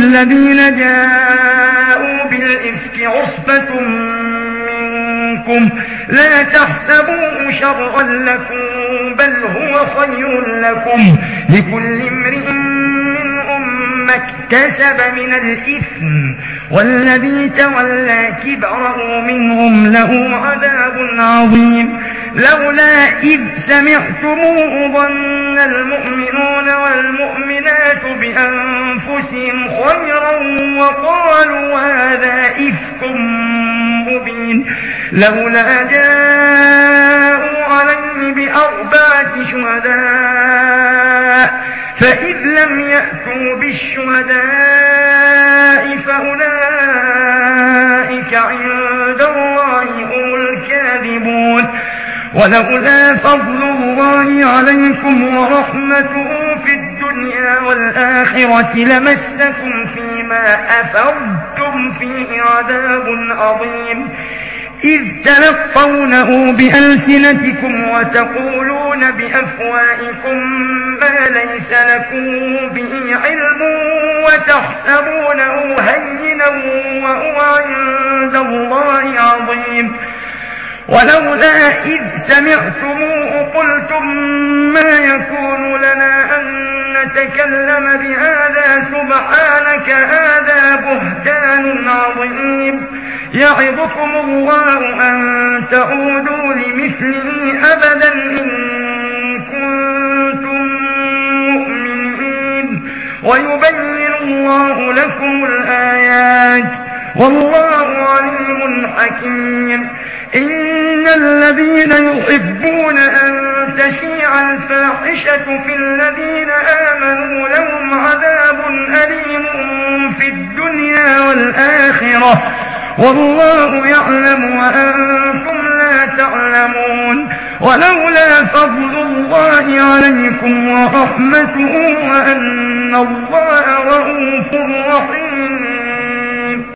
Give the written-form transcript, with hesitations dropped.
الذين جاءوا بالإفك عصبة منكم لا تحسبوه شرا لكم بل هو خير لكم لكل امرئ منهم ما اكتسب من الإثم والذي تولى كبره منهم له عذاب عظيم لولا إذ سمعتموه ظن المؤمنون والمؤمنات بأنفسهم خيرا وقالوا هذا إفك مبين لولا جاءوا عليه بأربعة شهداء فإذ لم يأتوا بالشهداء فأولئك عند الله هم الكاذبون ولولا فضل الله عليكم ورحمته في الدنيا والآخرة لمسكم فيما أفضتم فيه عذاب عظيم إذ تلقونه بألسنتكم وتقولون بأفواهكم ما ليس لكم به علم وتحسبونه هينا وهو عند الله عظيم ولولا إذ سمعتموه قلتم ما يكون لنا أن نتكلم بهذا سبحانك هذا بهتان عظيم يعظكم الله أن تعودوا لمثله أبدا إن كنتم مؤمنين ويبين الله لكم الآيات والله عليم حكيم إن الذين يحبون أن تشيع الفاحشة في الذين آمنوا لهم عذاب أليم في الدنيا والآخرة والله يعلم وأنتم لا تعلمون ولولا فضل الله عليكم ورحمته وأن الله رءوف رحيم